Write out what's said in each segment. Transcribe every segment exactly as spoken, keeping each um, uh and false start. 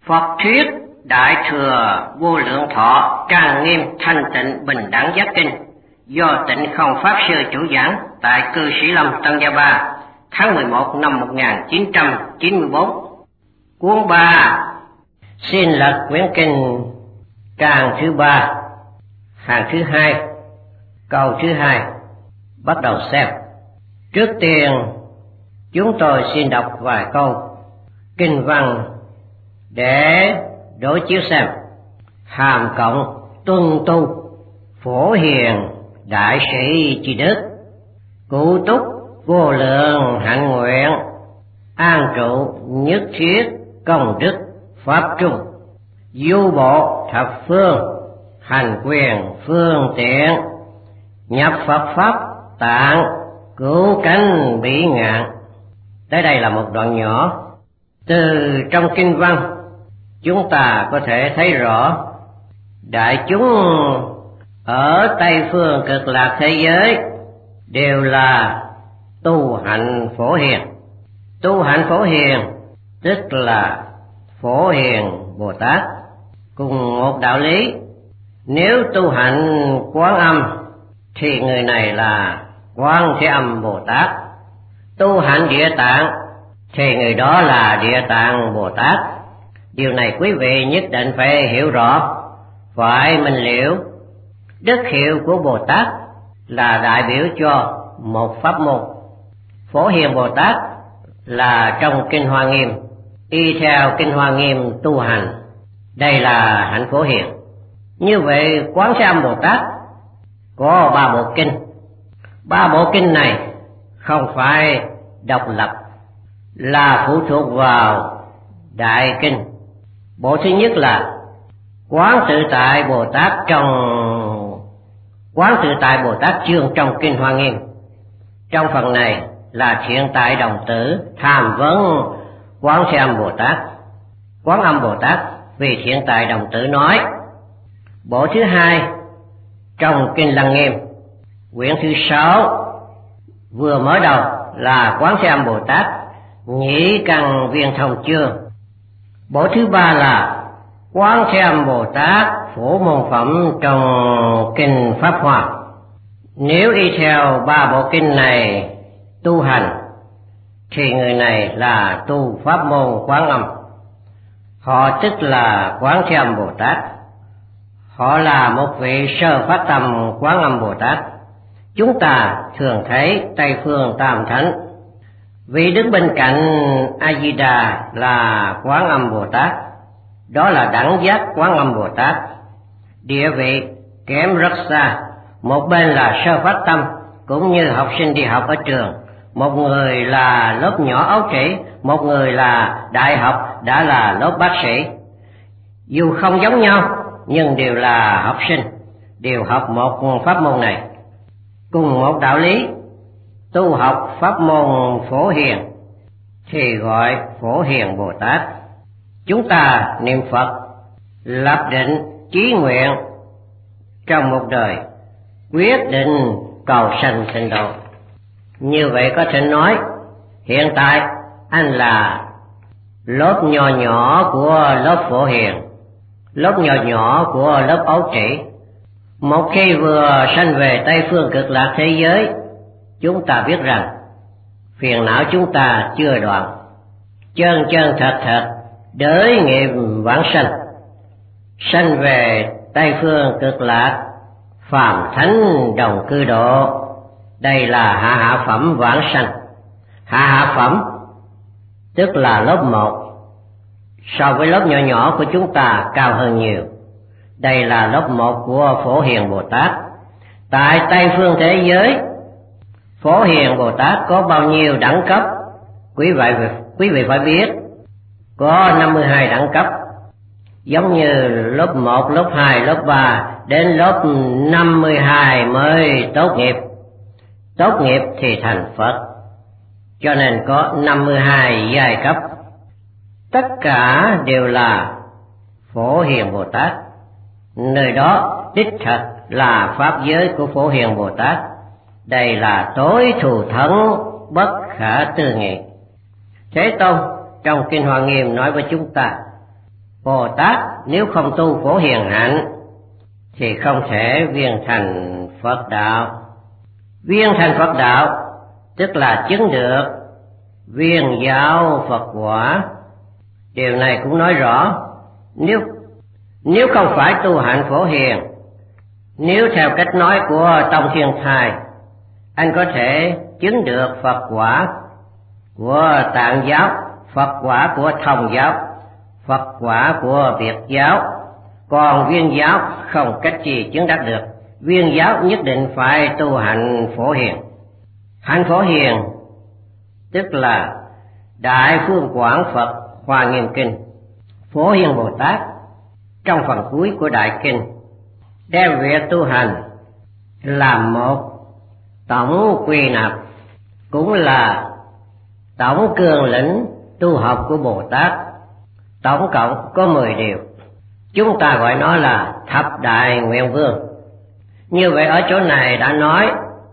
Phật thuyết Đại Thừa Vô Lượng Thọ Trang Nghiêm Thanh Tịnh Bình Đẳng Giác Kinh do Tịnh Không Pháp Sư chủ giảng tại Cư Sĩ Lâm Tân Gia Ba tháng mười một năm một nghìn chín trăm chín mươi bốn. Cuốn ba. Xin lật quyển kinh trang thứ ba, hàng thứ hai, câu thứ hai. Bắt đầu xem. Trước tiên chúng tôi xin đọc vài câu kinh văn để đối chiếu xem. Hàm cộng tuân tu, phổ hiền đại sĩ tri đức, cụ túc vô lượng hạnh nguyện, an trụ nhất thiết công đức pháp trung, du bộ thập phương, hành quyền phương tiện, nhập Phật pháp tạng, cứu cánh bỉ ngạn. Tới đây là một đoạn nhỏ. Từ trong kinh văn chúng ta có thể thấy rõ đại chúng ở Tây phương Cực Lạc thế giới đều là tu hạnh phổ hiền. Tu hạnh phổ hiền tức là Phổ Hiền Bồ Tát. Cùng một đạo lý, nếu tu hạnh Quán Âm thì người này là Quán Thế Âm Bồ Tát. Tu hạnh Địa Tạng thì người đó là Địa Tạng Bồ Tát. Điều này quý vị nhất định phải hiểu rõ, phải minh liễu. Đức hiệu của Bồ Tát là đại biểu cho một pháp môn. Phổ Hiền Bồ Tát là trong Kinh Hoa Nghiêm, y theo Kinh Hoa Nghiêm tu hành, đây là hạnh phổ hiền. Như vậy Quán Thế Âm Bồ Tát có ba bộ kinh. Ba bộ kinh này không phải độc lập, là phụ thuộc vào đại kinh. Bộ thứ nhất là Quán Tự Tại Bồ Tát trong Quán Tự Tại Bồ Tát chương trong Kinh Hoa Nghiêm. Trong phần này là Thiện Tại Đồng Tử tham vấn Quán Thế Âm Bồ Tát. Quán Âm Bồ Tát vì Thiện Tại Đồng Tử nói. Bộ thứ hai trong Kinh Lăng Nghiêm, quyển thứ sáu, vừa mở đầu là Quán Thế Âm Bồ Tát nhĩ căn viên thông chương. Bộ thứ ba là Quán Thế Âm Bồ Tát phổ môn phẩm trong Kinh Pháp Hoa. Nếu y theo ba bộ kinh này tu hành thì người này là tu pháp môn Quán Âm. Họ tức là Quán Thế Âm Bồ Tát. Họ là một vị sơ phát tâm Quán Âm Bồ Tát. Chúng ta thường thấy Tây phương Tam Thánh, vị đứng bên cạnh A Di Đà là Quán Âm Bồ Tát, đó là đẳng giác Quán Âm Bồ Tát. Địa vị kém rất xa. Một bên là sơ phát tâm, cũng như học sinh đi học ở trường. Một người là lớp nhỏ ấu trĩ, một người là đại học đã là lớp bác sĩ. Dù không giống nhau nhưng đều là học sinh, đều học một pháp môn này. Cùng một đạo lý, tu học pháp môn Phổ Hiền thì gọi Phổ Hiền Bồ Tát. Chúng ta niệm Phật, lập định chí nguyện trong một đời, quyết định cầu sanh tịnh độ. Như vậy có thể nói hiện tại anh là lớp nhỏ nhỏ của lớp Phổ Hiền, lớp nhỏ nhỏ của lớp ấu trĩ. Một khi vừa sanh về Tây phương Cực Lạc thế giới, chúng ta biết rằng phiền não chúng ta chưa đoạn, chân chân thật thật đới nghiệp vãng sanh. Sanh về Tây phương Cực Lạc, phàm thánh đồng cư độ, đây là hạ hạ phẩm vãng sanh. Hạ hạ phẩm tức là lớp một, so với lớp nhỏ nhỏ của chúng ta cao hơn nhiều. Đây là lớp một của Phổ Hiền Bồ Tát. Tại Tây phương thế giới, Phổ Hiền Bồ Tát có bao nhiêu đẳng cấp? Quý vị, quý vị phải biết, có năm mươi hai đẳng cấp. Giống như lớp một, lớp hai, lớp ba, đến lớp năm mươi hai mới tốt nghiệp. Tốt nghiệp thì thành Phật, cho nên có năm mươi hai giai cấp. Tất cả đều là Phổ Hiền Bồ Tát. Nơi đó đích thật là pháp giới của Phổ Hiền Bồ Tát. Đây là tối thù thắng bất khả tư nghị. Thế Tôn trong Kinh Hoa Nghiêm nói với chúng ta, Bồ Tát nếu không tu Phổ Hiền hạnh thì không thể viên thành Phật đạo. Viên thành Phật đạo tức là chứng được viên giáo Phật quả. Điều này cũng nói rõ, nếu nếu không phải tu hạnh Phổ Hiền, nếu theo cách nói của Tông Thiên Thai, anh có thể chứng được Phật quả của Tạng giáo, Phật quả của Thông giáo, Phật quả của Việt giáo, còn viên giáo không cách gì chứng đắc được. Viên giáo nhất định phải tu hạnh Phổ Hiền. Hạnh Phổ Hiền tức là Đại Phương Quảng Phật Hoa Nghiêm Kinh. Phổ Hiền Bồ Tát trong phần cuối của Đại Kinh đem việc tu hành làm một tổng quy nạp, cũng là tổng cương lĩnh tu học của Bồ Tát. Tổng cộng có mười điều, chúng ta gọi nó là thập đại nguyện vương. Như vậy ở chỗ này đã nói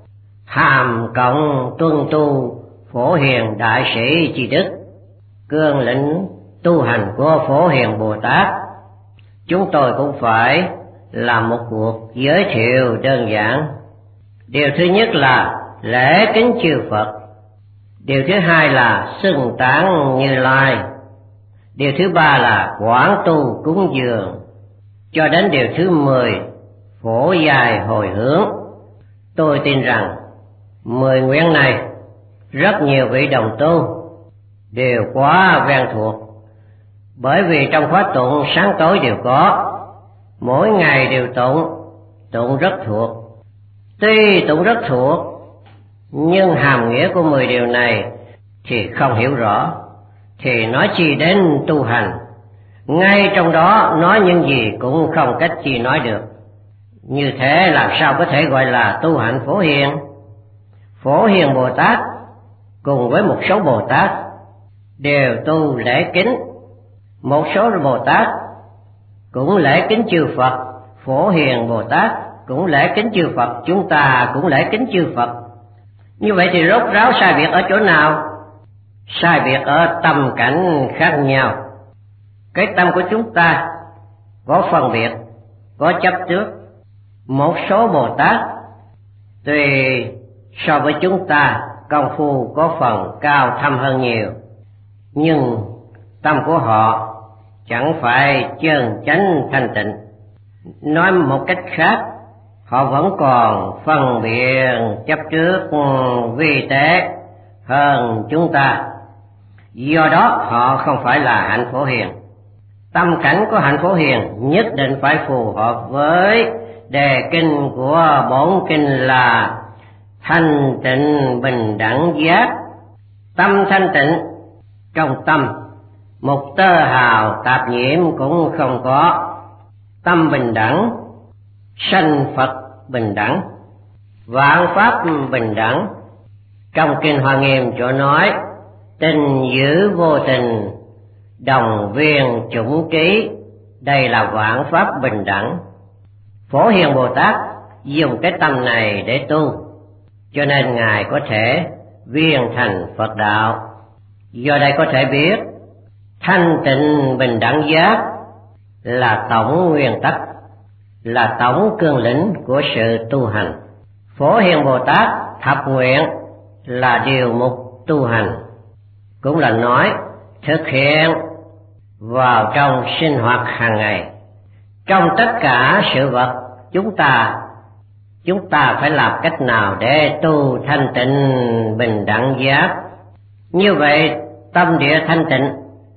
hàm cộng tuân tu Phổ Hiền đại sĩ chi đức, cương lĩnh tu hành của Phổ Hiền Bồ Tát. Chúng tôi cũng phải làm một cuộc giới thiệu đơn giản. Điều thứ nhất là lễ kính chư Phật. Điều thứ hai là xưng tán Như Lai. Điều thứ ba là quán tu cúng dường. Cho đến điều thứ mười, phổ dài hồi hướng. Tôi tin rằng mười nguyện này rất nhiều vị đồng tu đều quá quen thuộc, bởi vì trong khóa tụng sáng tối đều có, mỗi ngày đều tụng, tụng rất thuộc. Tuy tụng rất thuộc, nhưng hàm nghĩa của mười điều này thì không hiểu rõ, thì nói chi đến tu hành. Ngay trong đó nói những gì cũng không cách chi nói được. Như thế làm sao có thể gọi là tu hạnh Phổ Hiền? Phổ Hiền Bồ Tát cùng với một số Bồ Tát đều tu lễ kính. Một số Bồ Tát cũng lễ kính chư Phật, Phổ Hiền Bồ Tát cũng lễ kính chư Phật, chúng ta cũng lễ kính chư Phật. Như vậy thì rốt ráo sai biệt ở chỗ nào? Sai biệt ở tâm cảnh khác nhau. Cái tâm của chúng ta có phân biệt, có chấp trước. Một số Bồ Tát tuy so với chúng ta công phu có phần cao thâm hơn nhiều, nhưng tâm của họ chẳng phải chân chánh thanh tịnh. Nói một cách khác, họ vẫn còn phân biệt chấp trước vi tế hơn chúng ta. Do đó họ không phải là hạnh Phổ Hiền. Tâm cảnh của hạnh Phổ Hiền nhất định phải phù hợp với đề kinh của bổn kinh là thanh tịnh bình đẳng giác. Tâm thanh tịnh, trong tâm một tơ hào tạp nhiễm cũng không có. Tâm bình đẳng, sanh Phật bình đẳng, vạn pháp bình đẳng. Trong kinh Hoa Nghiêm chỗ nói tình giữ vô tình, đồng viên chủng ký, đây là vạn pháp bình đẳng. Phổ Hiền Bồ Tát dùng cái tâm này để tu, cho nên Ngài có thể viên thành Phật đạo. Do đây có thể biết thanh tịnh bình đẳng giác là tổng nguyên tắc, là tổng cương lĩnh của sự tu hành. Phổ Hiền Bồ Tát thập nguyện là điều mục tu hành, cũng là nói thực hiện vào trong sinh hoạt hàng ngày. Trong tất cả sự vật chúng ta chúng ta phải làm cách nào để tu thanh tịnh bình đẳng giác. Như vậy tâm địa thanh tịnh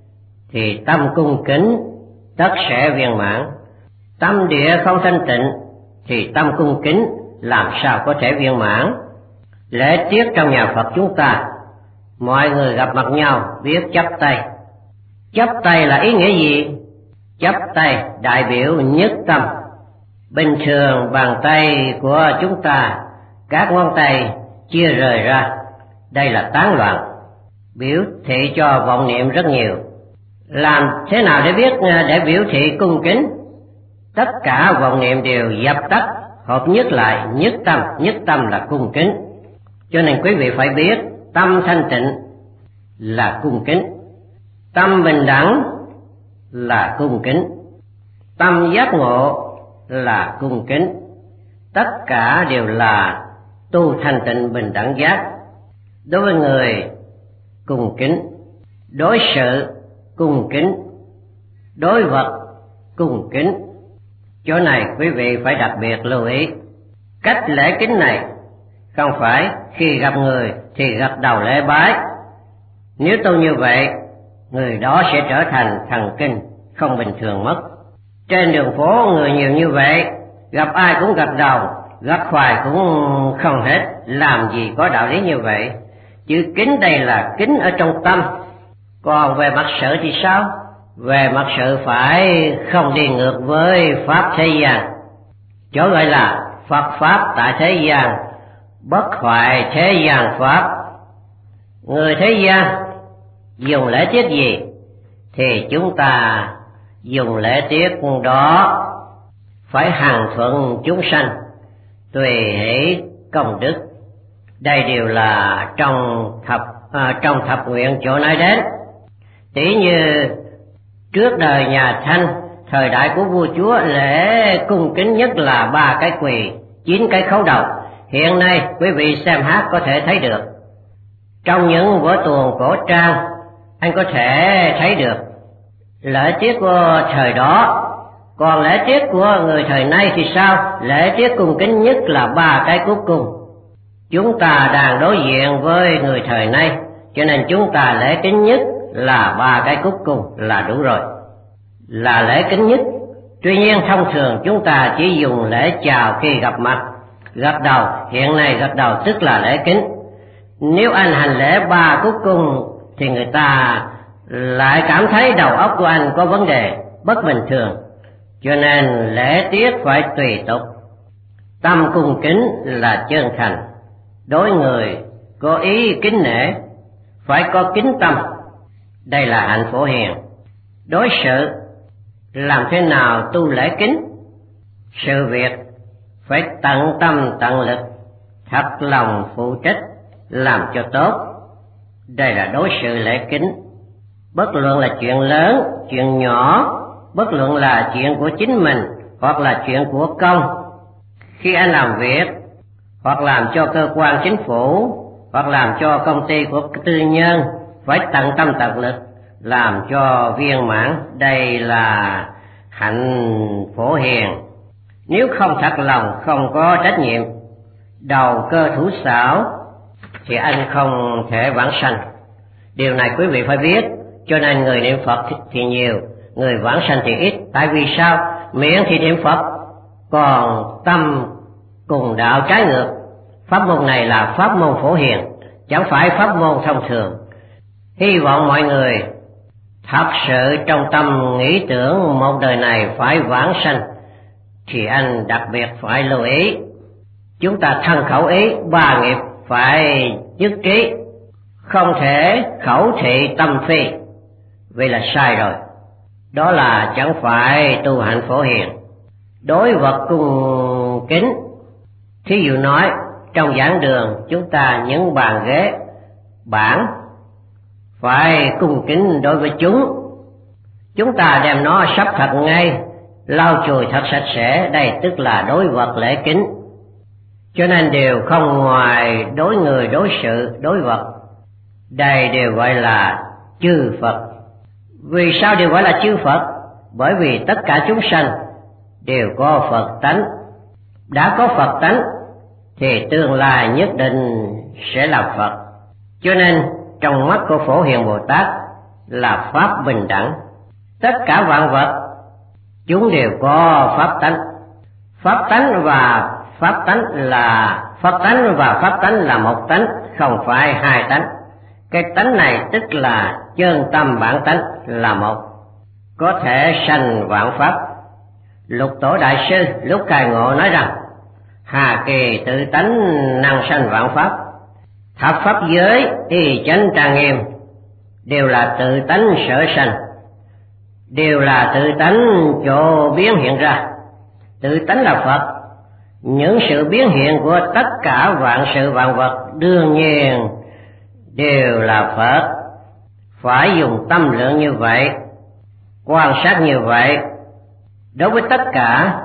thì tâm cung kính tất sẽ viên mãn. Tâm địa không thanh tịnh thì tâm cung kính làm sao có thể viên mãn. Lễ tiết trong nhà Phật chúng ta, mọi người gặp mặt nhau biết chắp tay. Chắp tay là ý nghĩa gì? Chắp tay đại biểu nhất tâm. Bình thường bàn tay của chúng ta, các ngón tay chia rời ra, đây là tán loạn, biểu thị cho vọng niệm rất nhiều. Làm thế nào để biết để biểu thị cung kính? Tất cả vọng niệm đều dập tắt, hợp nhất lại, nhất tâm, nhất tâm là cung kính. Cho nên quý vị phải biết tâm thanh tịnh là cung kính. Tâm bình đẳng là cung kính, tâm giác ngộ là cung kính, tất cả đều là tu thanh tịnh bình đẳng giác. Đối với người cung kính, đối sự cung kính, đối vật cung kính. Chỗ này quý vị phải đặc biệt lưu ý. Cách lễ kính này không phải khi gặp người thì gật đầu lễ bái. Nếu tu như vậy, người đó sẽ trở thành thần kinh không bình thường mất. Trên đường phố người nhiều như vậy, gặp ai cũng gật đầu, gật hoài cũng không hết, làm gì có đạo lý như vậy. Chữ kính đây là kính ở trong tâm. Còn về mặt sự thì sao? Về mặt sự phải không đi ngược với pháp thế gian. Chỗ gọi là Phật pháp tại thế gian, bất hoại thế gian pháp. Người thế gian dùng lễ tiết gì thì chúng ta dùng lễ tiết đó, phải hằng thuận chúng sanh, tùy hỷ công đức. Đây đều là trong thập à, trong thập nguyện chỗ nói đến. Tỷ như trước đời nhà Thanh, thời đại của vua chúa, lễ cung kính nhất là ba cái quỳ, chín cái khấu đầu. Hiện nay quý vị xem hát có thể thấy được. Trong những vở tuồng cổ trang, anh có thể thấy được lễ tiết của thời đó. Còn lễ tiết của người thời nay thì sao? Lễ tiết cung kính nhất là ba cái cúc cung. Chúng ta đang đối diện với người thời nay, cho nên chúng ta lễ kính nhất là ba cái cúc cung là đủ rồi, là lễ kính nhất. Tuy nhiên thông thường chúng ta chỉ dùng lễ chào khi gặp mặt, gật đầu. Hiện nay gật đầu tức là lễ kính. Nếu anh hành lễ ba cúc cung thì người ta lại cảm thấy đầu óc của anh có vấn đề, bất bình thường. Cho nên lễ tiết phải tùy tục. Tâm cung kính là chân thành, đối người có ý kính nể, phải có kính tâm. Đây là hạnh phổ hiền. Đối sự, làm thế nào tu lễ kính? Sự việc phải tận tâm tận lực, thật lòng phụ trách, làm cho tốt. Đây là đối sự lễ kính. Bất luận là chuyện lớn, chuyện nhỏ, bất luận là chuyện của chính mình hoặc là chuyện của công. Khi anh làm việc, hoặc làm cho cơ quan chính phủ, hoặc làm cho công ty của tư nhân, phải tận tâm tận lực, làm cho viên mãn. Đây là hạnh phổ hiền. Nếu không thật lòng, không có trách nhiệm, đầu cơ thủ xảo, thì anh không thể vãng sanh. Điều này quý vị phải biết. Cho nên người niệm Phật thì nhiều, người vãng sanh thì ít. Tại vì sao? Miệng thì niệm Phật, còn tâm cùng đạo trái ngược. Pháp môn này là pháp môn phổ hiền, chẳng phải pháp môn thông thường. Hy vọng mọi người thật sự trong tâm nghĩ tưởng một đời này phải vãng sanh, thì anh đặc biệt phải lưu ý. Chúng ta thân khẩu ý ba nghiệp phải nhất trí, không thể khẩu thị tâm phi, vì là sai rồi. Đó là chẳng phải tu hạnh phổ hiền. Đối vật cung kính, thí dụ nói trong giảng đường chúng ta những bàn ghế bảng phải cung kính đối với chúng. Chúng ta đem nó sắp thật ngay, lau chùi thật sạch sẽ. Đây tức là đối vật lễ kính. Cho nên đều không ngoài đối người, đối sự, đối vật. Đây đều gọi là chư Phật. Vì sao đều gọi là chư Phật? Bởi vì tất cả chúng sanh đều có Phật tánh. Đã có Phật tánh thì tương lai nhất định sẽ là Phật. Cho nên trong mắt của Phổ Hiền Bồ Tát là pháp bình đẳng. Tất cả vạn vật chúng đều có pháp tánh. Pháp tánh và pháp tánh là pháp tánh và pháp tánh là một tánh, không phải hai tánh. Cái tánh này tức là chân tâm bản tánh là một, có thể sanh vạn pháp. Lục Tổ Đại Sư lúc khai ngộ nói rằng: hà kỳ tự tánh năng sanh vạn pháp, thập pháp giới y chánh trang nghiêm, đều là tự tánh sở sanh, đều là tự tánh chỗ biến hiện ra. Tự tánh là Phật. Những sự biến hiện của tất cả vạn sự vạn vật đương nhiên đều là Phật. Phải dùng tâm lượng như vậy. Quan sát như vậy, đối với tất cả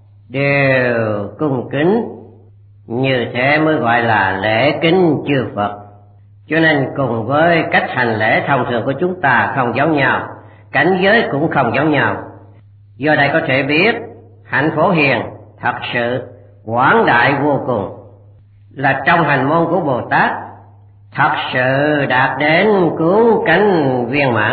đều cung kính, như thế mới gọi là lễ kính chư Phật. Cho nên cùng với cách hành lễ thông thường của chúng ta không giống nhau, cảnh giới cũng không giống nhau. Do đây có thể biết hạnh Phổ Hiền thật sự quảng đại vô cùng, là trong hành môn của Bồ Tát thật sự đạt đến cứu cánh viên mãn,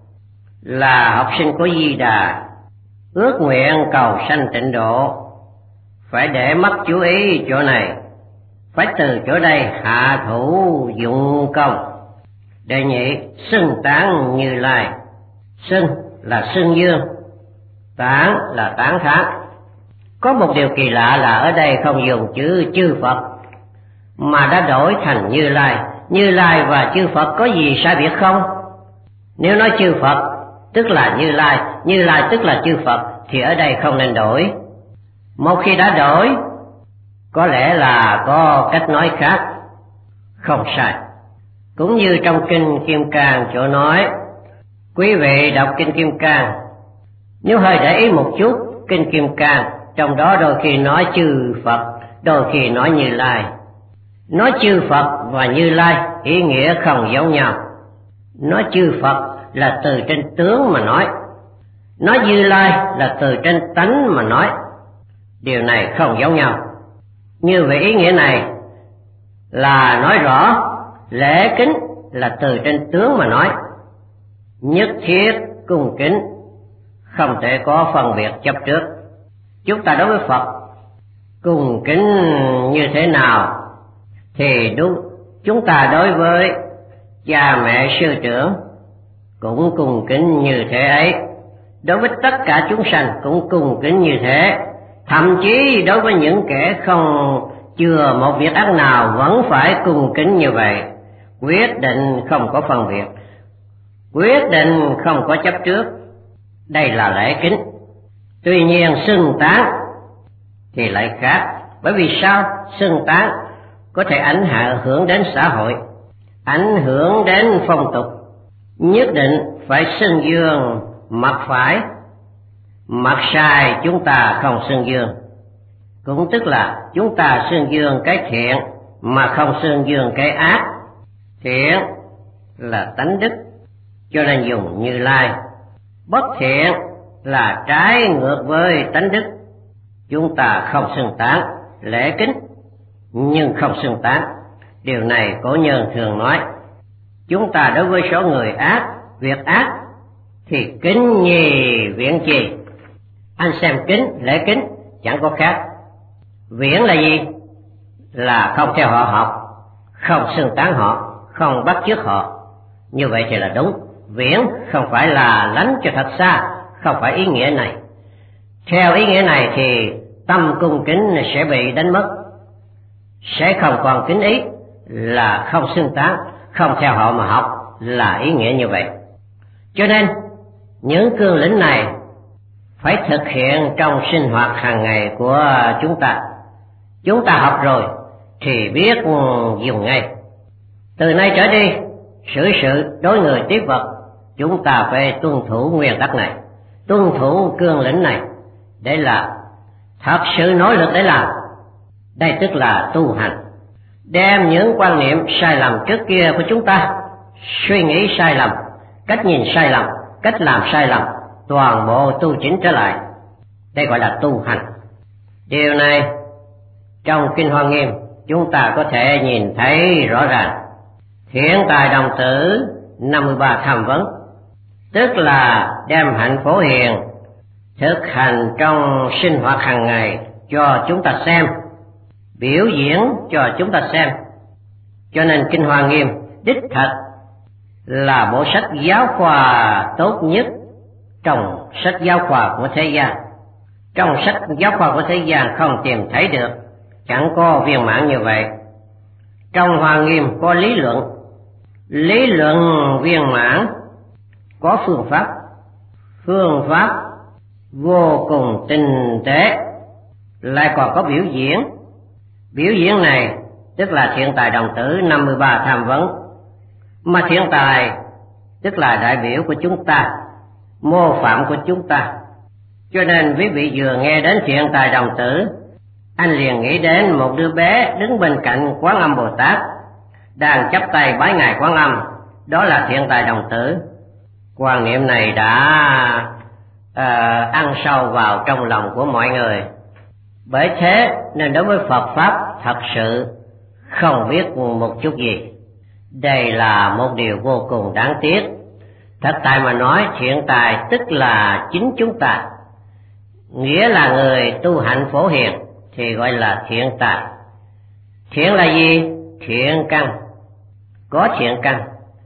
là học sinh của Di Đà, ước nguyện cầu sanh tịnh độ. Phải để mắt chú ý chỗ này, phải từ chỗ đây hạ thủ dụng công. Đệ nhị, xưng tán Như Lai. Xưng là xưng dương, tán là tán thán. Có một điều kỳ lạ là ở đây không dùng chữ chư Phật mà đã đổi thành Như Lai. Như Lai và chư Phật có gì sai biệt không? Nếu nói chư Phật tức là Như Lai, Như Lai tức là chư Phật, thì ở đây không nên đổi. Một khi đã đổi, có lẽ là có cách nói khác, không sai. Cũng như trong Kinh Kim Cang chỗ nói, quý vị đọc Kinh Kim Cang, nếu hơi để ý một chút, Kinh Kim Cang trong đó đôi khi nói chư Phật, đôi khi nói Như Lai. Nói chư Phật và Như Lai ý nghĩa không giống nhau. Nói chư Phật là từ trên tướng mà nói, nói Như Lai là từ trên tánh mà nói. Điều này không giống nhau. Như vậy ý nghĩa này là nói rõ lễ kính là từ trên tướng mà nói, nhất thiết cung kính, không thể có phân biệt chấp trước. Chúng ta đối với Phật cung kính như thế nào thì đúng, chúng ta đối với cha mẹ sư trưởng cũng cung kính như thế ấy, đối với tất cả chúng sanh cũng cung kính như thế. Thậm chí đối với những kẻ không chừa một việc ác nào vẫn phải cung kính như vậy. Quyết định không có phân biệt, quyết định không có chấp trước. Đây là lễ kính. Tuy nhiên xưng tán thì lại khác. Bởi vì sao? Xưng tán có thể ảnh hưởng đến xã hội, ảnh hưởng đến phong tục. Nhất định phải xưng dương mặt phải, mặt sai chúng ta không xưng dương. Cũng tức là chúng ta xưng dương cái thiện mà không xưng dương cái ác. Thiện là tánh đức, cho nên dùng Như Lai. Bất thiện là trái ngược với tánh đức, chúng ta không xưng tán. Lễ kính nhưng không xưng tán. Điều này cổ nhân thường nói. Chúng ta đối với số người ác, việc ác thì kính nhì viễn chi. Anh xem kính, lễ kính chẳng có khác. Viễn là gì? Là không theo họ học, không xưng tán họ, không bắt chước họ. Như vậy thì là đúng. Viễn không phải là lánh cho thật xa, không phải ý nghĩa này. Theo ý nghĩa này thì tâm cung kính sẽ bị đánh mất, sẽ không còn kính ý, là không xưng tán, không theo họ mà học, là ý nghĩa như vậy. Cho nên những cương lĩnh này phải thực hiện trong sinh hoạt hàng ngày của chúng ta. Chúng ta học rồi thì biết dùng ngay. Từ nay trở đi, xử sự đối người tiếp vật, chúng ta phải tuân thủ nguyên tắc này, tuân thủ cương lĩnh này để làm, thật sự nỗ lực để làm. Đây tức là tu hành. Đem những quan niệm sai lầm trước kia của chúng ta, suy nghĩ sai lầm, cách nhìn sai lầm, cách làm sai lầm, toàn bộ tu chỉnh trở lại. Đây gọi là tu hành. Điều này trong Kinh Hoa Nghiêm chúng ta có thể nhìn thấy rõ ràng. Thiện tài đồng tử năm mươi ba tham vấn, tức là đem hạnh Phổ Hiền thực hành trong sinh hoạt hàng ngày cho chúng ta xem, biểu diễn cho chúng ta xem. Cho nên Kinh Hoa Nghiêm đích thật là bộ sách giáo khoa tốt nhất trong sách giáo khoa của thế gian. Trong sách giáo khoa của thế gian không tìm thấy được, chẳng có viên mãn như vậy. Trong Hoa Nghiêm có lý luận, lý luận viên mãn, có phương pháp, phương pháp vô cùng tinh tế, lại còn có biểu diễn. Biểu diễn này tức là thiện tài đồng tử năm mươi ba tham vấn. Mà thiện tài tức là đại biểu của chúng ta, mô phạm của chúng ta. Cho nên quý vị vừa nghe đến Thiện Tài Đồng Tử, anh liền nghĩ đến một đứa bé đứng bên cạnh Quán Âm Bồ Tát, đang chắp tay bái ngài Quán Âm, đó là Thiện Tài Đồng Tử. Quan niệm này đã uh, ăn sâu vào trong lòng của mọi người. Bởi thế nên đối với Phật Pháp thật sự không biết một chút gì. Đây là một điều vô cùng đáng tiếc. Thật tại mà nói, thiện tài tức là chính chúng ta, nghĩa là người tu hạnh phổ hiền thì gọi là thiện tài. Thiện là gì? Thiện căn. Có thiện căn.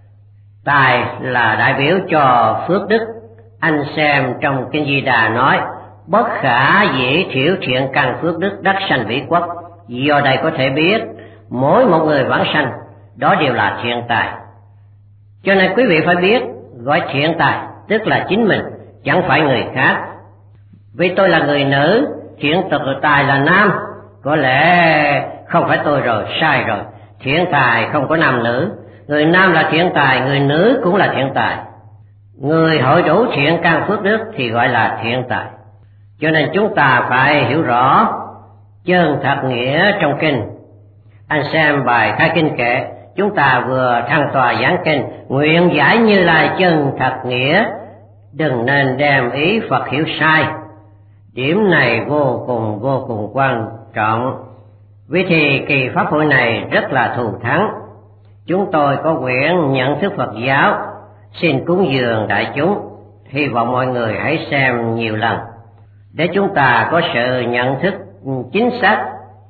Tài là đại biểu cho phước đức. Anh xem trong Kinh Di Đà nói, bất khả dĩ thiểu thiện căn phước đức đắc sanh vĩ quốc. Do đây có thể biết mỗi một người vãng sanh đó đều là thiện tài. Cho nên quý vị phải biết, gọi thiện tài tức là chính mình, chẳng phải người khác. Vì tôi là người nữ, thiện tài là nam, có lẽ không phải tôi rồi, sai rồi. Thiện tài không có nam nữ, người nam là thiện tài, người nữ cũng là thiện tài. Người hội đủ thiện căn phước đức thì gọi là thiện tài. Cho nên chúng ta phải hiểu rõ chân thật nghĩa trong kinh. Anh xem bài khai kinh kệ, chúng ta vừa thăng tòa giảng kinh, nguyện giải Như Lai chân thật nghĩa, đừng nên đem ý Phật hiểu sai. Điểm này vô cùng vô cùng quan trọng. Vì thì kỳ pháp hội này rất là thù thắng. Chúng tôi có quyển nhận thức Phật giáo, xin cúng dường đại chúng, hy vọng mọi người hãy xem nhiều lần để chúng ta có sự nhận thức chính xác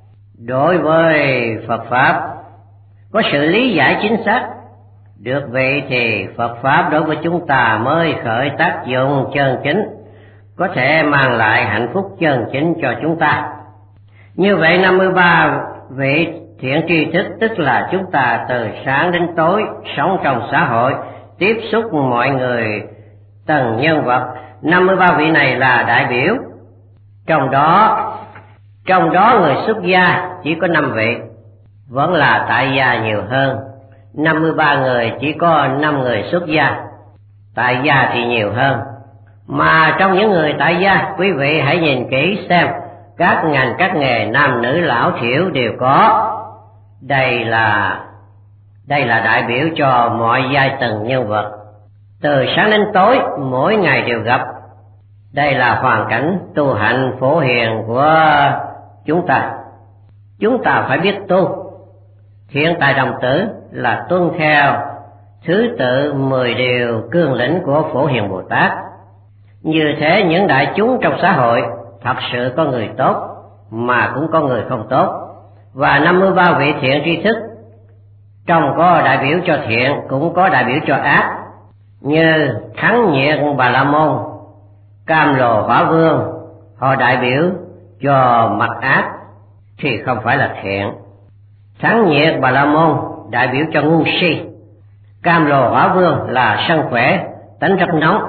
đối với Phật Pháp, có sự lý giải chính xác. Được vậy thì Phật Pháp đối với chúng ta mới khởi tác dụng chân chính, có thể mang lại hạnh phúc chân chính cho chúng ta. Như vậy năm mươi ba vị thiện tri thức tức là chúng ta từ sáng đến tối sống trong xã hội, tiếp xúc mọi người từng nhân vật. Năm mươi ba vị này là đại biểu. Trong đó trong đó người xuất gia chỉ có năm vị, vẫn là tại gia nhiều hơn. Năm mươi ba người chỉ có năm người xuất gia, tại gia thì nhiều hơn. Mà trong những người tại gia, quý vị hãy nhìn kỹ xem, các ngành các nghề nam nữ lão thiểu đều có. Đây là đây là đại biểu cho mọi giai tầng nhân vật, từ sáng đến tối mỗi ngày đều gặp. Đây là hoàn cảnh tu hạnh phổ hiền của chúng ta. Chúng ta phải biết tu. Thiện tài đồng tử là tuân theo thứ tự mười điều cương lĩnh của Phổ Hiền Bồ Tát. Như thế những đại chúng trong xã hội thật sự có người tốt mà cũng có người không tốt. Và năm mươi ba vị thiện tri thức, trong có đại biểu cho thiện cũng có đại biểu cho ác. Như Thắng Nhiệt Bà La Môn, Cam Lồ Hỏa Vương, họ đại biểu cho mặt ác thì không phải là thiện. Thắng Nhiệt Bà La Môn đại biểu cho ngu si. Cam Lồ Hỏa Vương là sân khỏe, tánh rất nóng,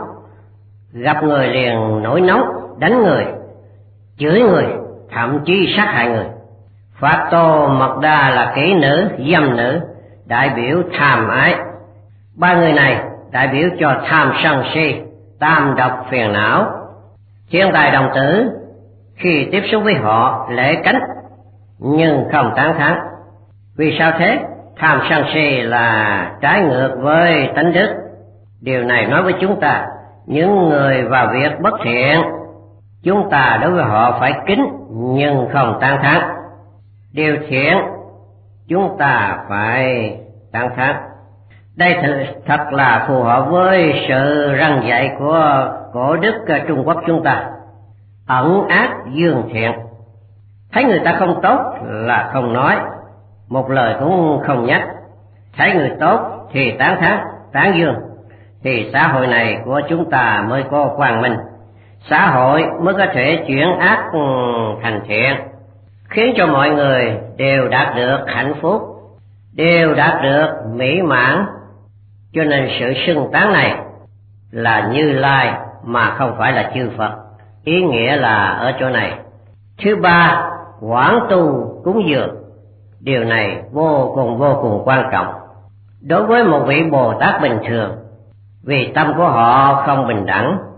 gặp người liền nổi nóng, đánh người, chửi người, thậm chí sát hại người. Phạt Tô Mật Đa là kỹ nữ, dâm nữ, đại biểu tham ái. Ba người này đại biểu cho tham sân si, tam độc phiền não. Thiện tài đồng tử khi tiếp xúc với họ lễ cánh nhưng không tán thán. Vì sao thế? Tham sân si là trái ngược với tánh đức. Điều này nói với chúng ta, những người vào việc bất thiện, chúng ta đối với họ phải kính nhưng không tán thán. Điều thiện chúng ta phải tán thán. Đây thật là phù hợp với sự răn dạy của cổ đức Trung Quốc chúng ta. Ẩn ác dương thiện. Thấy người ta không tốt là không nói, một lời cũng không nhắc. Thấy người tốt thì tán thán, tán dương, thì xã hội này của chúng ta mới có quang minh. Xã hội mới có thể chuyển ác thành thiện, khiến cho mọi người đều đạt được hạnh phúc, đều đạt được mỹ mãn. Cho nên sự xưng tán này là Như Lai mà không phải là chư Phật. Ý nghĩa là ở chỗ này. Thứ ba, quảng tu cúng dường. Điều này vô cùng vô cùng quan trọng. Đối với một vị Bồ Tát bình thường, vì tâm của họ không bình đẳng,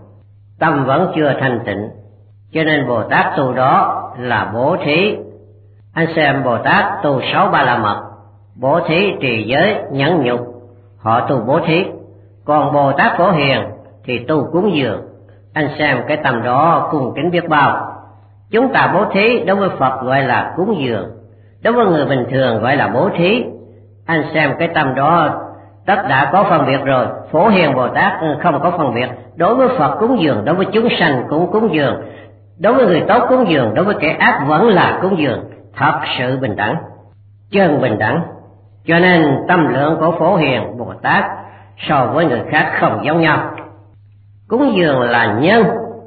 tâm vẫn chưa thanh tịnh, cho nên Bồ Tát tu đó là bố thí. Anh xem Bồ Tát tu sáu ba la mật, bố thí trì giới nhẫn nhục, họ tu bố thí. Còn Bồ Tát Phổ Hiền thì tu cúng dường. Anh xem cái tâm đó cung kính biết bao. Chúng ta bố thí đối với Phật gọi là cúng dường, đối với người bình thường gọi là bố thí. Anh xem cái tâm đó tất đã có phân biệt rồi. Phổ Hiền Bồ Tát không có phân biệt, đối với Phật cúng dường, đối với chúng sanh cũng cúng dường, đối với người tốt cúng dường, đối với kẻ ác vẫn là cúng dường. Thật sự bình đẳng, chân bình đẳng. Cho nên tâm lượng của Phổ Hiền Bồ Tát so với người khác không giống nhau. Cúng dường là nhân,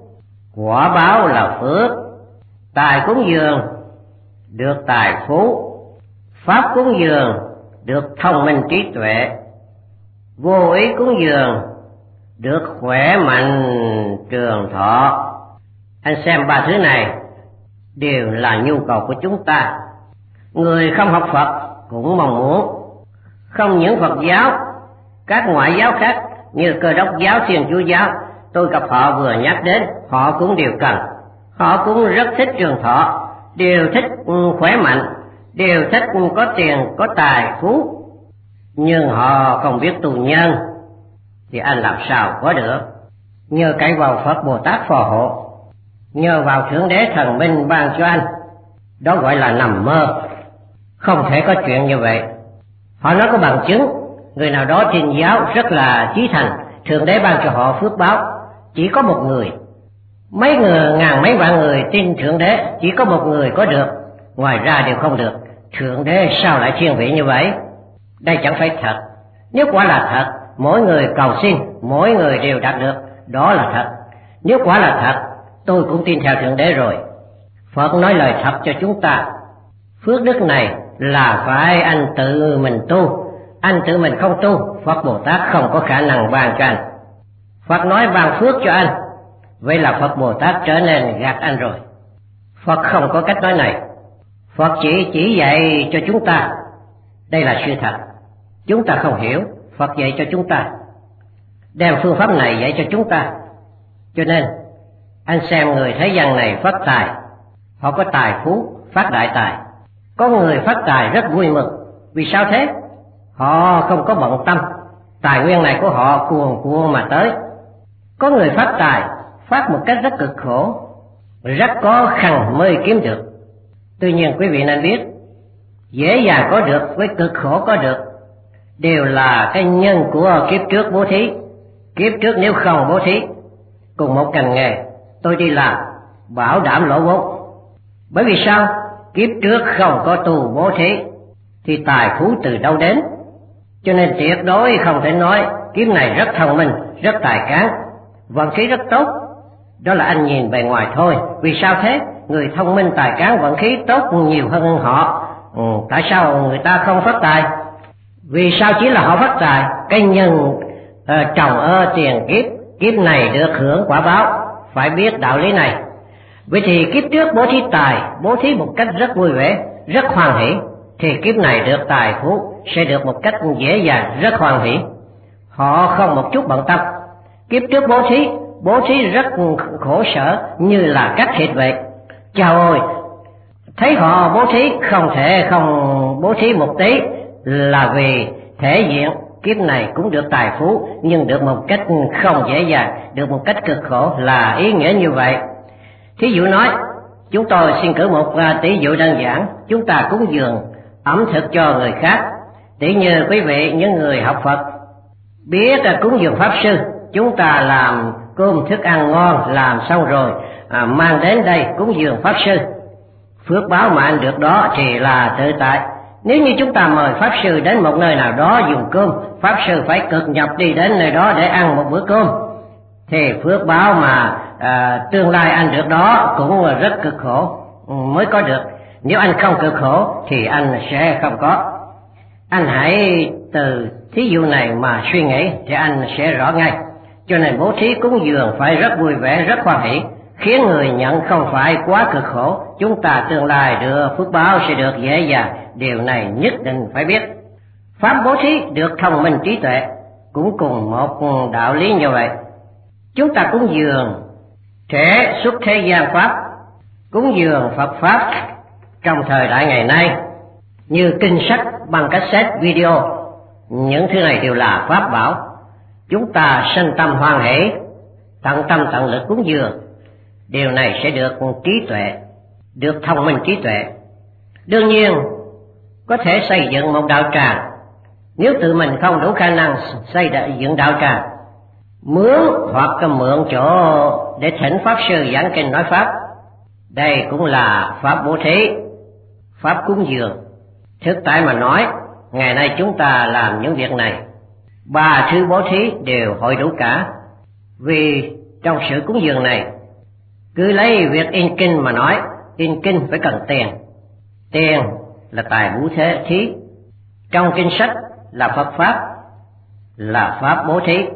quả báo là phước. Tài cúng dường được tài phú, pháp cúng dường được thông minh trí tuệ, vô ý cúng dường được khỏe mạnh trường thọ. Anh xem ba thứ này đều là nhu cầu của chúng ta. Người không học Phật cũng mong muốn. Không những Phật giáo, các ngoại giáo khác như Cơ Đốc giáo, Thiên Chúa giáo, tôi gặp họ vừa nhắc đến, họ cũng đều cần. Họ cũng rất thích trường thọ, đều thích khỏe mạnh, đều thích có tiền, có tài phú. Nhưng họ không biết tu nhân thì anh làm sao có được. Nhờ cậy vào Phật Bồ Tát phò hộ, nhờ vào Thượng Đế thần minh ban cho anh, đó gọi là nằm mơ. Không thể có chuyện như vậy. Họ nói có bằng chứng, người nào đó tin giáo rất là chí thành, Thượng Đế ban cho họ phước báo. Chỉ có một người, mấy người ngàn mấy vạn người tin Thượng Đế, chỉ có một người có được, ngoài ra đều không được. Thượng Đế sao lại thiên vị như vậy? Đây chẳng phải thật. Nếu quả là thật, mỗi người cầu xin, mỗi người đều đạt được, đó là thật. Nếu quả là thật, tôi cũng tin theo Thượng Đế rồi. Phật nói lời thật cho chúng ta. Phước đức này là phải anh tự mình tu. Anh tự mình không tu, Phật Bồ Tát không có khả năng ban cho anh. Phật nói ban phước cho anh, vậy là Phật Bồ Tát trở nên gạt anh rồi. Phật không có cách nói này. Phật chỉ chỉ dạy cho chúng ta. Đây là sự thật. Chúng ta không hiểu, Phật dạy cho chúng ta, đem phương pháp này dạy cho chúng ta. Cho nên anh xem người thế gian này phát tài, họ có tài phú, phát đại tài. Có người phát tài rất vui mừng. Vì sao thế? Họ không có bận tâm, tài nguyên này của họ cuồn cuộn mà tới. Có người phát tài, phát một cách rất cực khổ, rất khó khăn mới kiếm được. Tuy nhiên quý vị nên biết, dễ dàng có được với cực khổ có được đều là cái nhân của kiếp trước bố thí. Kiếp trước nếu không bố thí, cùng một ngành nghề tôi đi làm, bảo đảm lỗ vốn. Bởi vì sao? Kiếp trước không có tu bố thí thì tài phú từ đâu đến? Cho nên tuyệt đối không thể nói kiếp này rất thông minh, rất tài cán, vận khí rất tốt. Đó là anh nhìn bề ngoài thôi. Vì sao thế? Người thông minh tài cán vận khí tốt nhiều hơn họ. Ừ, tại sao người ta không phát tài? Vì sao chỉ là họ phát tài? Cái nhân uh, trồng ơ tiền kiếp, kiếp này được hưởng quả báo, phải biết đạo lý này. Vậy thì kiếp trước bố thí tài, bố thí một cách rất vui vẻ, rất hoan hỷ, thì kiếp này được tài phú sẽ được một cách dễ dàng, rất hoan hỷ. Họ không một chút bận tâm. Kiếp trước bố thí, bố thí rất khổ sở, như là cắt thịt vậy. Chào ơi, thấy họ bố thí không thể không bố thí một tí, là vì thể diện kiếp này cũng được tài phú, nhưng được một cách không dễ dàng, được một cách cực khổ, là ý nghĩa như vậy. Thí dụ nói, chúng tôi xin cử một tỷ dụ đơn giản, chúng ta cúng dường ẩm thực cho người khác. Tỷ như quý vị những người học Phật biết cúng dường Pháp Sư, chúng ta làm cơm thức ăn ngon, làm xong rồi à, mang đến đây cúng dường Pháp Sư. Phước báo mà anh được đó thì là tự tại. Nếu như chúng ta mời Pháp Sư đến một nơi nào đó dùng cơm, Pháp Sư phải cực nhọc đi đến nơi đó để ăn một bữa cơm, thì phước báo mà à, tương lai anh được đó cũng rất cực khổ mới có được. Nếu anh không cực khổ thì anh sẽ không có. Anh hãy từ thí dụ này mà suy nghĩ thì anh sẽ rõ ngay. Cho nên bố thí cúng dường phải rất vui vẻ, rất hoan hỷ, khiến người nhận không phải quá cực khổ. Chúng ta tương lai được phước báo sẽ được dễ dàng. Điều này nhất định phải biết. Pháp bố thí được thông minh trí tuệ cũng cùng một đạo lý như vậy. Chúng ta cúng dường Thể xuất thế gian pháp, cúng dường Phật pháp trong thời đại ngày nay như kinh sách, băng cassette, video, những thứ này đều là pháp bảo. Chúng ta sanh tâm hoan hỷ, tận tâm tận lực cúng dường, điều này sẽ được trí tuệ, được thông minh trí tuệ. Đương nhiên có thể xây dựng một đạo tràng, nếu tự mình không đủ khả năng xây dựng đạo tràng, mướn hoặc mượn chỗ để thỉnh pháp sư giảng kinh nói pháp, đây cũng là pháp bố thí, pháp cúng dường. Thực tại mà nói, ngày nay chúng ta làm những việc này, ba thứ bố thí đều hội đủ cả. Vì trong sự cúng dường này, cứ lấy việc in kinh mà nói, in kinh phải cần tiền. Tiền là tài bố thế thí. Trong kinh sách là Phật pháp, là pháp bố thí.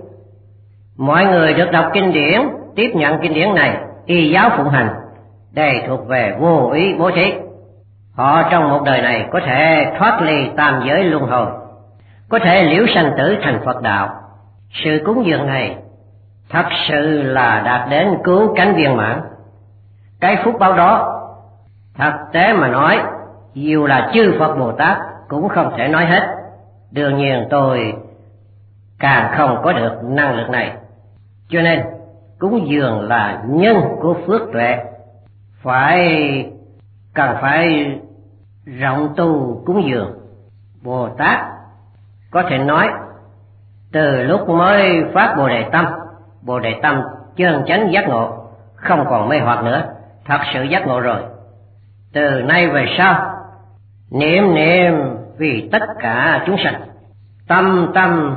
Mọi người được đọc kinh điển, tiếp nhận kinh điển này, y giáo phụng hành, đây thuộc về vô ý bố thí. Họ trong một đời này có thể thoát ly tam giới luân hồi, có thể liễu sanh tử thành Phật đạo. Sự cúng dường này thật sự là đạt đến cứu cánh viên mãn. Cái phúc báo đó, thực tế mà nói, dù là chư Phật Bồ Tát cũng không thể nói hết. Đương nhiên tôi càng không có được năng lực này. Cho nên cúng dường là nhân của phước tuệ, phải cần phải rộng tu cúng dường. Bồ Tát có thể nói từ lúc mới phát Bồ Đề Tâm, Bồ Đề Tâm chân chánh giác ngộ, không còn mê hoặc nữa, thật sự giác ngộ rồi. Từ nay về sau, niệm niệm vì tất cả chúng sanh, tâm tâm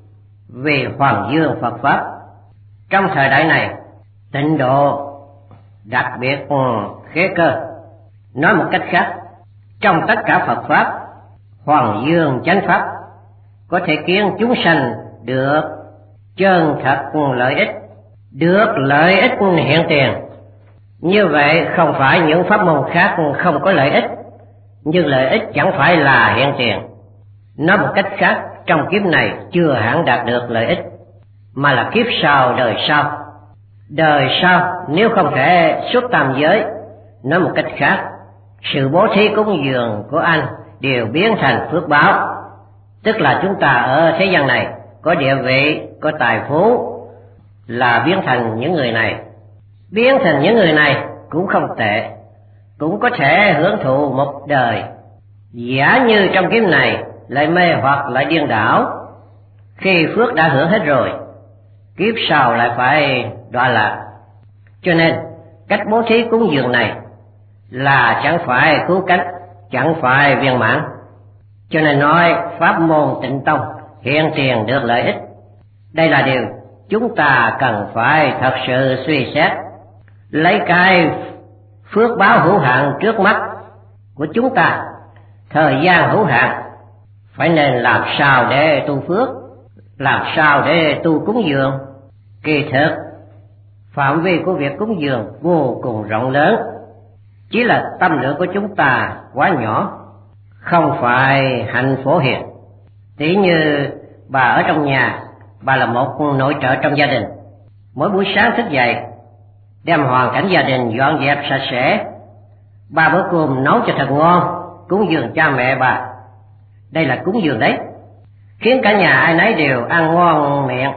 vì Hoàng Dương Phật Pháp. Trong thời đại này, tịnh độ đặc biệt khế cơ. Nói một cách khác, trong tất cả Phật Pháp, Hoàng Dương chánh Pháp có thể khiến chúng sanh được chân thật lợi ích, được lợi ích hiện tiền. Như vậy không phải những pháp môn khác không có lợi ích, nhưng lợi ích chẳng phải là hiện tiền. Nói một cách khác, trong kiếp này chưa hẳn đạt được lợi ích, mà là kiếp sau, đời sau. Đời sau nếu không thể xuất tam giới, nói một cách khác, sự bố thí cúng dường của anh đều biến thành phước báo. Tức là chúng ta ở thế gian này có địa vị, có tài phú, là biến thành những người này. Biến thành những người này cũng không tệ, cũng có thể hưởng thụ một đời. Giả như trong kiếp này lại mê hoặc, lại điên đảo, khi phước đã hưởng hết rồi, kiếp sau lại phải đọa lạc. Cho nên cách bố thí cúng dường này là chẳng phải cứu cánh, chẳng phải viên mãn. Cho nên nói pháp môn Tịnh Tông hiện tiền được lợi ích, đây là điều chúng ta cần phải thật sự suy xét. Lấy cái phước báo hữu hạn trước mắt của chúng ta, thời gian hữu hạn, phải nên làm sao để tu phước, làm sao để tu cúng dường. Kỳ thực phạm vi của việc cúng dường vô cùng rộng lớn, chỉ là tâm lượng của chúng ta quá nhỏ, không phải hạnh phổ hiền. Tỷ như bà ở trong nhà, bà là một nội trợ trong gia đình, mỗi buổi sáng thức dậy đem hoàn cảnh gia đình dọn dẹp sạch sẽ, ba bữa cơm nấu cho thật ngon, cúng dường cha mẹ bà. Đây là cúng dường đấy, khiến cả nhà ai nấy đều ăn ngon miệng,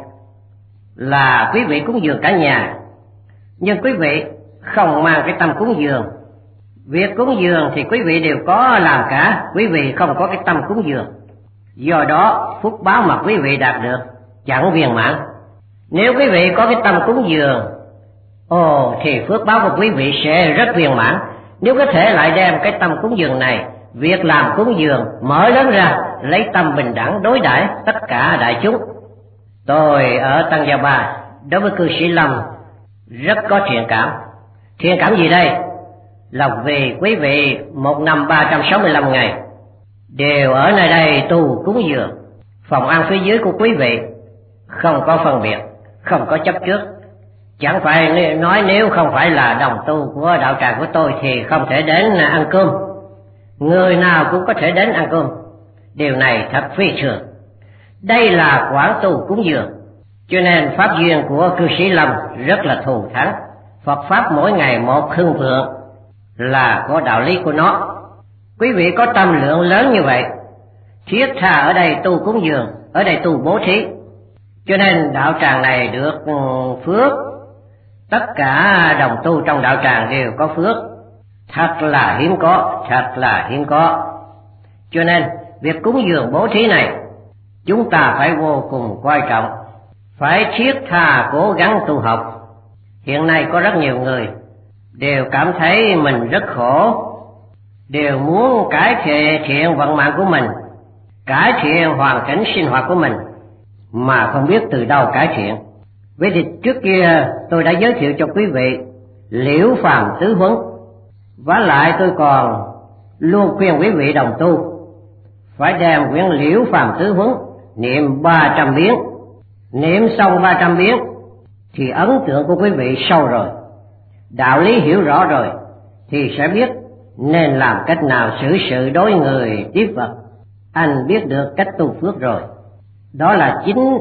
là quý vị cúng dường cả nhà. Nhưng quý vị không mang cái tâm cúng dường, việc cúng dường thì quý vị đều có làm cả, quý vị không có cái tâm cúng dường, do đó phúc báo mà quý vị đạt được chẳng viên mãn. Nếu quý vị có cái tâm cúng dường, ồ thì phước báo của quý vị sẽ rất viên mãn. Nếu có thể lại đem cái tâm cúng dường này, việc làm cúng dường mở lớn ra, lấy tâm bình đẳng đối đãi tất cả đại chúng. Tôi ở Tăng Gia Ba đối với cư sĩ Lâm rất có thiện cảm. Thiện cảm gì đây? Là vì quý vị một năm ba trăm sáu mươi lăm ngày đều ở nơi đây tu cúng dường. Phòng ăn phía dưới của quý vị không có phân biệt, không có chấp trước. Chẳng phải nói nếu không phải là đồng tu của đạo tràng của tôi thì không thể đến ăn cơm. Người nào cũng có thể đến ăn cơm. Điều này thật phi thường. Đây là quán tu cúng dường. Cho nên pháp duyên của cư sĩ Lâm rất là thù thắng. Phật Pháp mỗi ngày một hưng vượng là có đạo lý của nó. Quý vị có tâm lượng lớn như vậy, thiết tha ở đây tu cúng dường, ở đây tu bố thí, cho nên đạo tràng này được phước. Tất cả đồng tu trong đạo tràng đều có phước, thật là hiếm có, thật là hiếm có. Cho nên việc cúng dường bố thí này chúng ta phải vô cùng quan trọng, phải thiết tha cố gắng tu học. Hiện nay có rất nhiều người đều cảm thấy mình rất khổ, đều muốn cải thiện vận mạng của mình, cải thiện hoàn cảnh sinh hoạt của mình, mà không biết từ đâu cải thiện. Vậy thì trước kia tôi đã giới thiệu cho quý vị Liễu Phàm Tứ Huấn, vả lại tôi còn luôn khuyên quý vị đồng tu phải đem quyển Liễu Phàm Tứ Huấn niệm ba trăm biến. Niệm xong ba trăm biến thì ấn tượng của quý vị sâu rồi, đạo lý hiểu rõ rồi, thì sẽ biết nên làm cách nào xử sự đối người tiếp vật. Anh biết được cách tu phước rồi. Đó là chính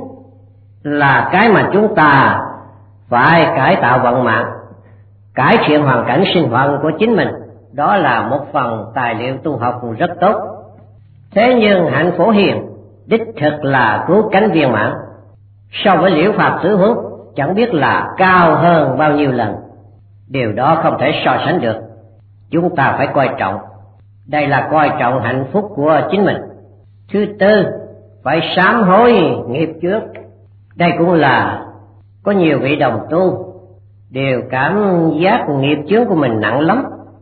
là cái mà chúng ta phải cải tạo vận mạng, cải thiện hoàn cảnh sinh hoạt của chính mình. Đó là một phần tài liệu tu học rất tốt. Thế nhưng hạnh Phổ Hiền đích thực là cứu cánh viên mãn, so với Liễu Phàm Tứ Huấn chẳng biết là cao hơn bao nhiêu lần. Điều đó không thể so sánh được. Chúng ta phải coi trọng, đây là coi trọng hạnh phúc của chính mình. Thứ tư, phải sám hối nghiệp trước. Đây cũng là có nhiều vị đồng tu đều cảm giác nghiệp chướng của mình nặng lắm.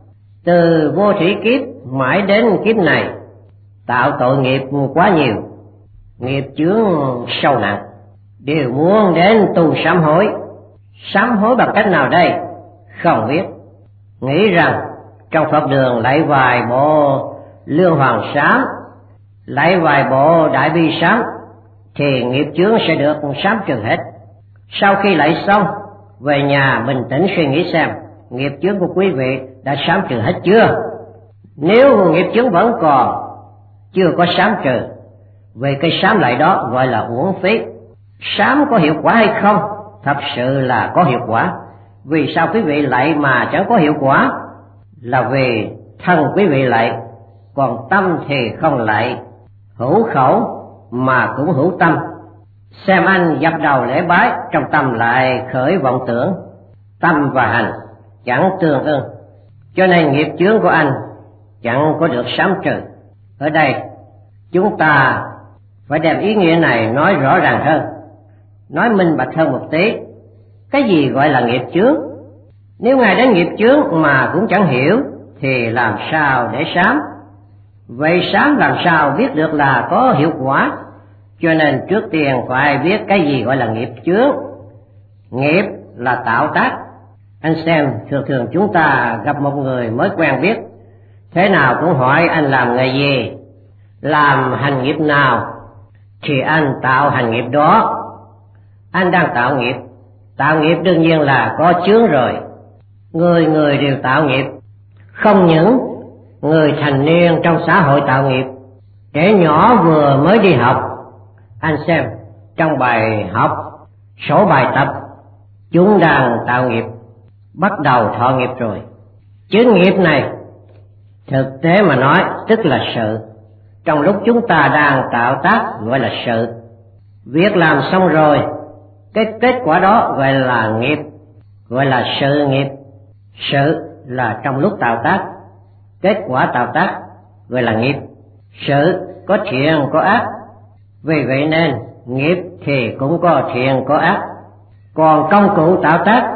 Từ vô thủy kiếp mãi đến kiếp này tạo tội nghiệp quá nhiều, nghiệp chướng sâu nặng, đều muốn đến tu sám hối. Sám hối bằng cách nào đây? Không biết. Nghĩ rằng trong Phật đường lại vài bộ Lương Hoàng sám, lại vài bộ Đại Bi sám thì nghiệp chướng sẽ được sám trừ hết. Sau khi lại xong, về nhà bình tĩnh suy nghĩ xem nghiệp chướng của quý vị đã sám trừ hết chưa. Nếu nghiệp chướng vẫn còn chưa có sám trừ, về cái sám lại đó gọi là uổng phí. Sám có hiệu quả hay không? Thật sự là có hiệu quả. Vì sao quý vị lại mà chẳng có hiệu quả? Là vì thân quý vị lại, còn tâm thì không lại. Hữu khẩu mà cũng hữu tâm. Xem anh dập đầu lễ bái, trong tâm lại khởi vọng tưởng, tâm và hành chẳng tương ưng, cho nên nghiệp chướng của anh chẳng có được sám trừ. Ở đây chúng ta phải đem ý nghĩa này nói rõ ràng hơn, nói minh bạch hơn một tí. Cái gì gọi là nghiệp chướng? Nếu ngài đến nghiệp chướng mà cũng chẳng hiểu thì làm sao để sám? Vậy sám làm sao biết được là có hiệu quả? Cho nên trước tiên phải biết cái gì gọi là nghiệp chướng. Nghiệp là tạo tác. Anh xem, thường thường chúng ta gặp một người mới quen biết, thế nào cũng hỏi anh làm nghề gì, làm hành nghiệp nào, thì anh tạo hành nghiệp đó. Anh đang tạo nghiệp. Tạo nghiệp đương nhiên là có chướng rồi. Người người đều tạo nghiệp. Không những người thành niên trong xã hội tạo nghiệp, trẻ nhỏ vừa mới đi học, anh xem trong bài học, sổ bài tập, chúng đang tạo nghiệp, bắt đầu thọ nghiệp rồi. Chứ nghiệp này thực tế mà nói tức là sự. Trong lúc chúng ta đang tạo tác gọi là sự. Việc làm xong rồi, cái kết quả đó gọi là nghiệp, gọi là sự nghiệp. Sự là trong lúc tạo tác, kết quả tạo tác gọi là nghiệp. Sự có thiện có ác, vì vậy nên nghiệp thì cũng có thiện có ác. Còn công cụ tạo tác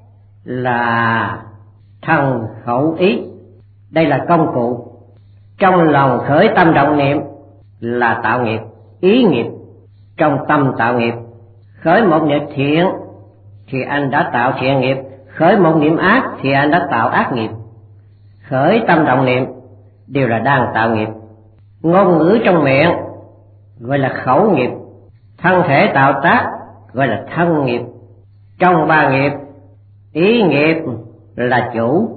là thân khẩu ý. Đây là công cụ. Trong lòng khởi tâm động niệm là tạo nghiệp, ý nghiệp. Trong tâm tạo nghiệp, khởi một niệm thiện thì anh đã tạo thiện nghiệp, khởi một niệm ác thì anh đã tạo ác nghiệp. Khởi tâm động niệm đều là đang tạo nghiệp. Ngôn ngữ trong miệng gọi là khẩu nghiệp, thân thể tạo tác gọi là thân nghiệp. Trong ba nghiệp, ý nghiệp là chủ.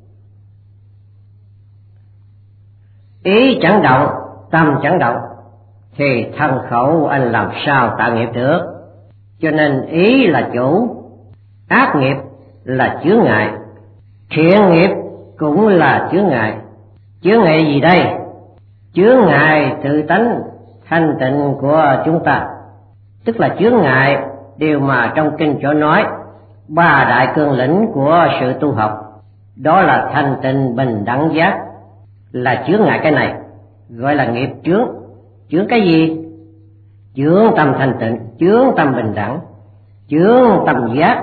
Ý chẳng động, tâm chẳng động thì thân khẩu anh làm sao tạo nghiệp được. Cho nên ý là chủ, ác nghiệp là chướng ngại, thiện nghiệp cũng là chướng ngại. Chướng ngại gì đây? Chướng ngại tự tánh thanh tịnh của chúng ta, tức là chướng ngại điều mà trong kinh chỗ nói ba đại cương lĩnh của sự tu học, đó là thanh tịnh bình đẳng giác, là chướng ngại cái này, gọi là nghiệp chướng. Chướng cái gì? Chướng tâm thanh tịnh, chướng tâm bình đẳng, chướng tâm giác.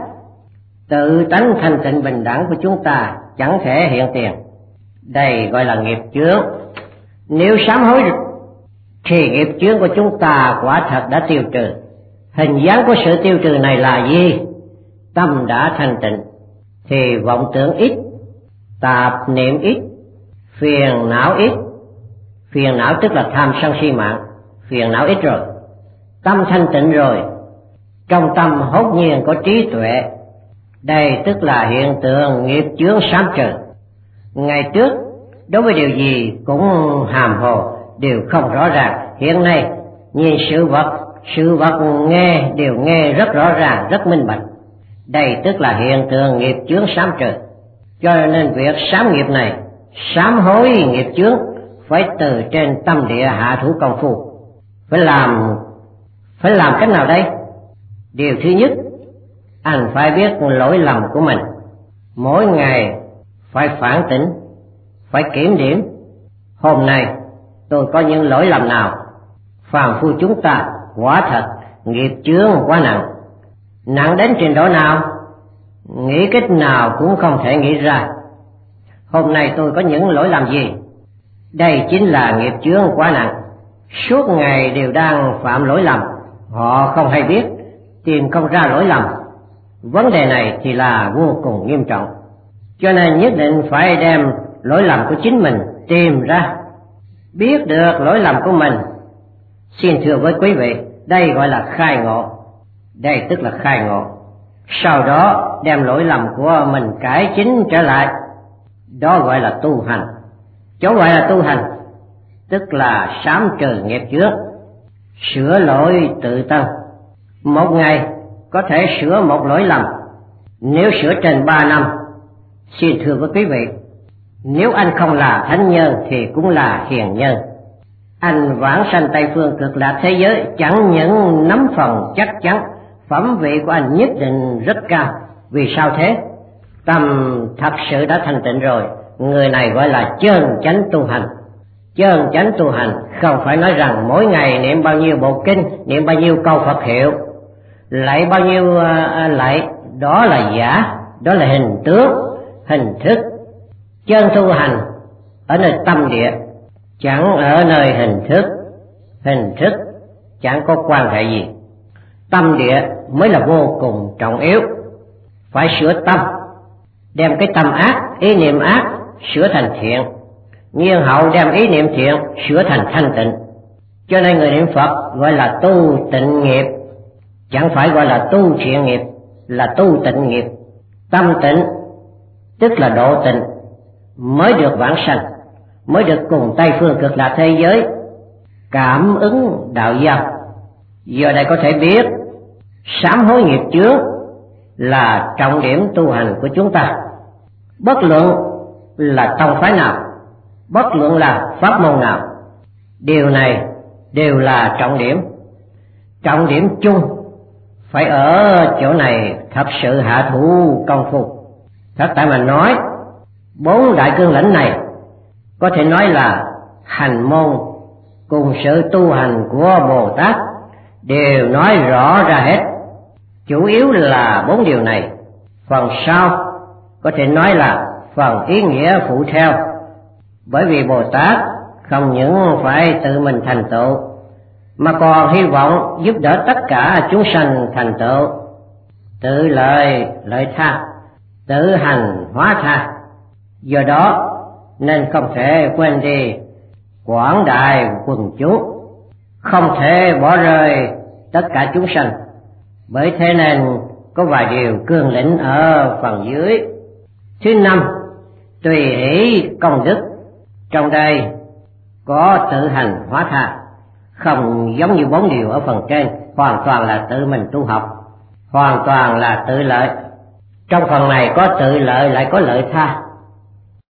Tự tánh thanh tịnh bình đẳng của chúng ta chẳng thể hiện tiền, đây gọi là nghiệp chướng. Nếu sám hối thì nghiệp chướng của chúng ta quả thật đã tiêu trừ. Hình dáng của sự tiêu trừ này là gì? Tâm đã thanh tịnh thì vọng tưởng ít, tạp niệm ít, phiền não ít. Phiền não tức là tham sân si mạng, phiền não ít rồi. Tâm thanh tịnh rồi, trong tâm hốt nhiên có trí tuệ, đây tức là hiện tượng nghiệp chướng sám trừ. Ngày trước đối với điều gì cũng hàm hồ, đều không rõ ràng. Hiện nay nhìn sự vật, sự vật nghe đều nghe rất rõ ràng, rất minh bạch, đây tức là hiện tượng nghiệp chướng sám trừ. Cho nên việc sám nghiệp này, sám hối nghiệp chướng, phải từ trên tâm địa hạ thủ công phu. Phải làm phải làm cách nào đây? Điều thứ nhất, anh phải biết lỗi lầm của mình. Mỗi ngày phải phản tỉnh, phải kiểm điểm. Hôm nay tôi có những lỗi lầm nào? Phàm phu chúng ta quả thật nghiệp chướng quá nặng. Nặng đến trình độ nào? Nghĩ cách nào cũng không thể nghĩ ra. Hôm nay tôi có những lỗi lầm gì? Đây chính là nghiệp chướng quá nặng. Suốt ngày đều đang phạm lỗi lầm, họ không hay biết, tìm không ra lỗi lầm. Vấn đề này thì là vô cùng nghiêm trọng, cho nên nhất định phải đem lỗi lầm của chính mình tìm ra. Biết được lỗi lầm của mình, xin thưa với quý vị, đây gọi là khai ngộ. Đây tức là khai ngộ. Sau đó đem lỗi lầm của mình cải chính trở lại, đó gọi là tu hành. Chỗ gọi là tu hành tức là sám trừ nghiệp chướng, sửa lỗi tự tân. Một ngày có thể sửa một lỗi lầm, nếu sửa trên ba năm, xin thưa với quý vị, nếu anh không là thánh nhân thì cũng là hiền nhân. Anh vãng sanh Tây Phương Cực Lạc thế giới chẳng những nắm phần chắc chắn, phẩm vị của anh nhất định rất cao. Vì sao thế? Tâm thật sự đã thanh tịnh rồi, người này gọi là chân chánh tu hành. Chân chánh tu hành không phải nói rằng mỗi ngày niệm bao nhiêu bộ kinh, niệm bao nhiêu câu Phật hiệu, lạy bao nhiêu uh, lạy, đó là giả, đó là hình tướng, hình thức. Chân tu hành ở nơi tâm địa, chẳng ở nơi hình thức. Hình thức chẳng có quan hệ gì. Tâm địa mới là vô cùng trọng yếu. Phải sửa tâm, đem cái tâm ác, ý niệm ác sửa thành thiện, nhiên hậu đem ý niệm thiện sửa thành thanh tịnh. Cho nên người niệm Phật gọi là tu tịnh nghiệp, chẳng phải gọi là tu thiện nghiệp, là tu tịnh nghiệp. Tâm tịnh tức là độ tịnh, mới được vãng sanh, mới được cùng Tây Phương Cực Lạc thế giới cảm ứng đạo giao. Giờ đây có thể biết sám hối nghiệp chướng là trọng điểm tu hành của chúng ta. Bất luận là tông phái nào, bất luận là pháp môn nào, điều này đều là trọng điểm. Trọng điểm chung phải ở chỗ này thật sự hạ thủ công phu. Thật tại mà nói, bốn đại cương lĩnh này có thể nói là hành môn cùng sự tu hành của Bồ Tát đều nói rõ ra hết. Chủ yếu là bốn điều này, phần sau có thể nói là phần ý nghĩa phụ theo. Bởi vì Bồ Tát không những phải tự mình thành tựu, mà còn hy vọng giúp đỡ tất cả chúng sanh thành tựu. Tự lợi lợi tha, tự hành hóa tha. Do đó nên không thể quên đi quảng đại quần chúng, không thể bỏ rơi tất cả chúng sanh. Bởi thế nên có vài điều cương lĩnh ở phần dưới. Thứ năm, tùy hỷ công đức. Trong đây có tự hành hóa tha, không giống như bốn điều ở phần trên, hoàn toàn là tự mình tu học, hoàn toàn là tự lợi. Trong phần này có tự lợi lại có lợi tha.